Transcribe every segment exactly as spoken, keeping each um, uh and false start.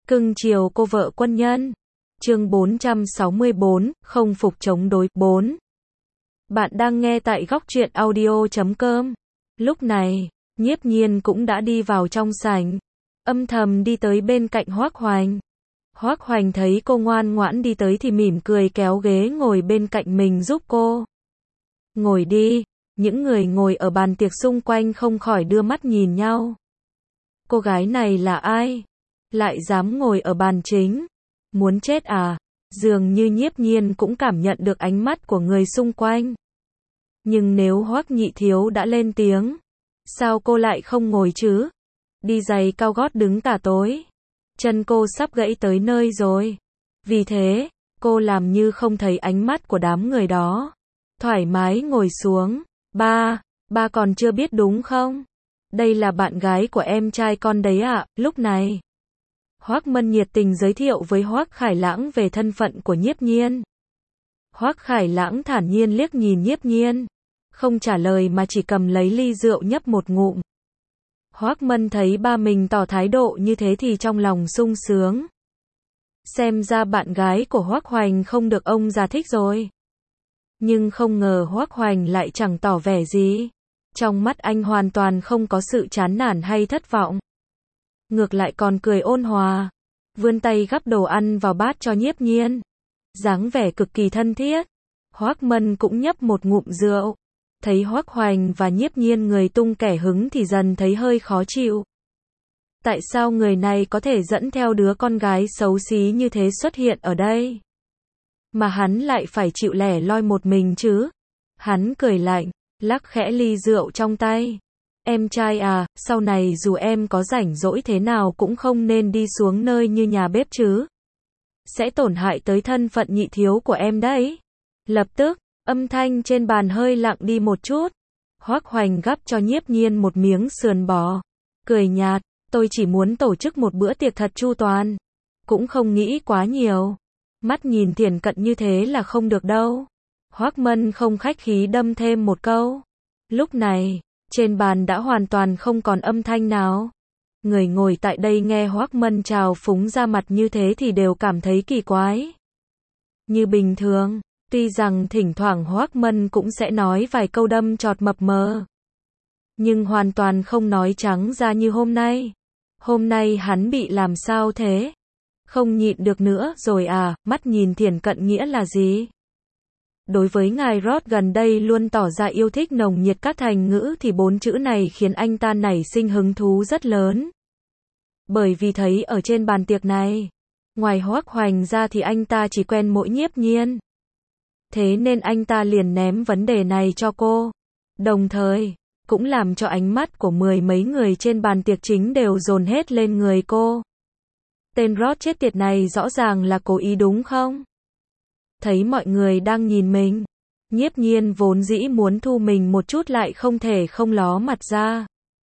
Cưng chiều cô vợ quân nhân. Chương bốn trăm sáu mươi bốn, không phục chống đối. bốn. Bạn đang nghe tại góc truyện audio chấm com. Lúc này, Nhiếp Nhiên cũng đã đi vào trong sảnh, âm thầm đi tới bên cạnh Hoắc Hoành. Hoắc Hoành thấy cô ngoan ngoãn đi tới thì mỉm cười kéo ghế ngồi bên cạnh mình giúp cô. Ngồi đi. Những người ngồi ở bàn tiệc xung quanh không khỏi đưa mắt nhìn nhau. Cô gái này là ai? Lại dám ngồi ở bàn chính? Muốn chết à? Dường như Nhiếp Nhiên cũng cảm nhận được ánh mắt của người xung quanh. Nhưng nếu Hoắc Nhị Thiếu đã lên tiếng, sao cô lại không ngồi chứ? Đi giày cao gót đứng cả tối. Chân cô sắp gãy tới nơi rồi. Vì thế, cô làm như không thấy ánh mắt của đám người đó. Thoải mái ngồi xuống. Ba, ba còn chưa biết đúng không? Đây là bạn gái của em trai con đấy ạ. Lúc này, Hoắc Mân nhiệt tình giới thiệu với Hoắc Khải Lãng về thân phận của Nhiếp Nhiên. Hoắc Khải Lãng thản nhiên liếc nhìn Nhiếp Nhiên, không trả lời mà chỉ cầm lấy ly rượu nhấp một ngụm. Hoắc Mân thấy ba mình tỏ thái độ như thế thì trong lòng sung sướng. Xem ra bạn gái của Hoắc Hoành không được ông già thích rồi. Nhưng không ngờ Hoắc Hoành lại chẳng tỏ vẻ gì. Trong mắt anh hoàn toàn không có sự chán nản hay thất vọng. Ngược lại còn cười ôn hòa, vươn tay gắp đồ ăn vào bát cho Nhiếp Nhiên. Dáng vẻ cực kỳ thân thiết. Hoắc Mân cũng nhấp một ngụm rượu. Thấy Hoắc Hoành và Nhiếp Nhiên người tung kẻ hứng thì dần thấy hơi khó chịu. Tại sao người này có thể dẫn theo đứa con gái xấu xí như thế xuất hiện ở đây? Mà hắn lại phải chịu lẻ loi một mình chứ? Hắn cười lạnh, lắc khẽ ly rượu trong tay. Em trai à, sau này dù em có rảnh rỗi thế nào cũng không nên đi xuống nơi như nhà bếp chứ. Sẽ tổn hại tới thân phận nhị thiếu của em đấy. Lập tức, âm thanh trên bàn hơi lặng đi một chút. Hoắc Hoành gắp cho Nhiếp Nhiên một miếng sườn bò. Cười nhạt, tôi chỉ muốn tổ chức một bữa tiệc thật chu toàn. Cũng không nghĩ quá nhiều. Mắt nhìn thiển cận như thế là không được đâu. Hoắc Mân không khách khí đâm thêm một câu. Lúc này, trên bàn đã hoàn toàn không còn âm thanh nào. Người ngồi tại đây nghe Hoắc Mân trào phúng ra mặt như thế thì đều cảm thấy kỳ quái. Như bình thường, tuy rằng thỉnh thoảng Hoắc Mân cũng sẽ nói vài câu đâm chọt mập mờ. Nhưng hoàn toàn không nói trắng ra như hôm nay. Hôm nay hắn bị làm sao thế? Không nhịn được nữa rồi à? Mắt nhìn thiển cận nghĩa là gì? Đối với ngài Roth gần đây luôn tỏ ra yêu thích nồng nhiệt các thành ngữ thì bốn chữ này khiến anh ta nảy sinh hứng thú rất lớn. Bởi vì thấy ở trên bàn tiệc này, ngoài Hoắc Hoành ra thì anh ta chỉ quen mỗi Nhiếp Nhiên. Thế nên anh ta liền ném vấn đề này cho cô. Đồng thời, cũng làm cho ánh mắt của mười mấy người trên bàn tiệc chính đều dồn hết lên người cô. Tên Roth chết tiệt này rõ ràng là cố ý đúng không? Thấy mọi người đang nhìn mình, Nhiếp Nhiên vốn dĩ muốn thu mình một chút lại không thể không ló mặt ra.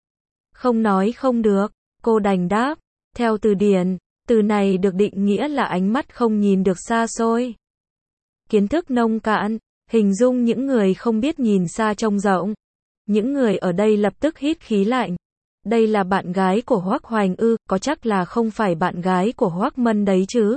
Không nói không được, cô đành đáp. Theo từ điển, từ này được định nghĩa là ánh mắt không nhìn được xa xôi. Kiến thức nông cạn, hình dung những người không biết nhìn xa trông rộng. Những người ở đây lập tức hít khí lạnh. Đây là bạn gái của Hoắc Hoành ư? Có chắc là không phải bạn gái của Hoắc Mân đấy chứ?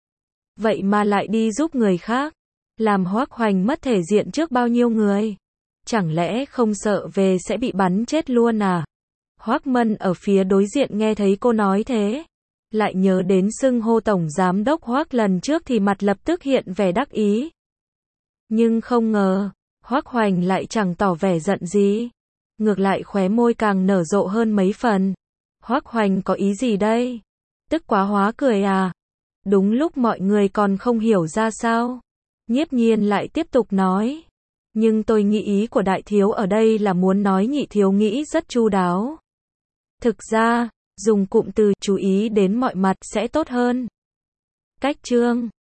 Vậy mà lại đi giúp người khác, làm Hoắc Hoành mất thể diện trước bao nhiêu người? Chẳng lẽ không sợ về sẽ bị bắn chết luôn à? Hoắc Mân ở phía đối diện nghe thấy cô nói thế, lại nhớ đến xưng hô tổng giám đốc Hoắc lần trước thì mặt lập tức hiện vẻ đắc ý. Nhưng không ngờ, Hoắc Hoành lại chẳng tỏ vẻ giận gì, ngược lại khóe môi càng nở rộ hơn mấy phần. Hoắc Hoành có ý gì đây? Tức quá hóa cười à? Đúng lúc mọi người còn không hiểu ra sao, Nhiếp Nhiên lại tiếp tục nói. Nhưng tôi nghĩ ý của đại thiếu ở đây là muốn nói nhị thiếu nghĩ rất chu đáo. Thực ra, dùng cụm từ chú ý đến mọi mặt sẽ tốt hơn. Cách chương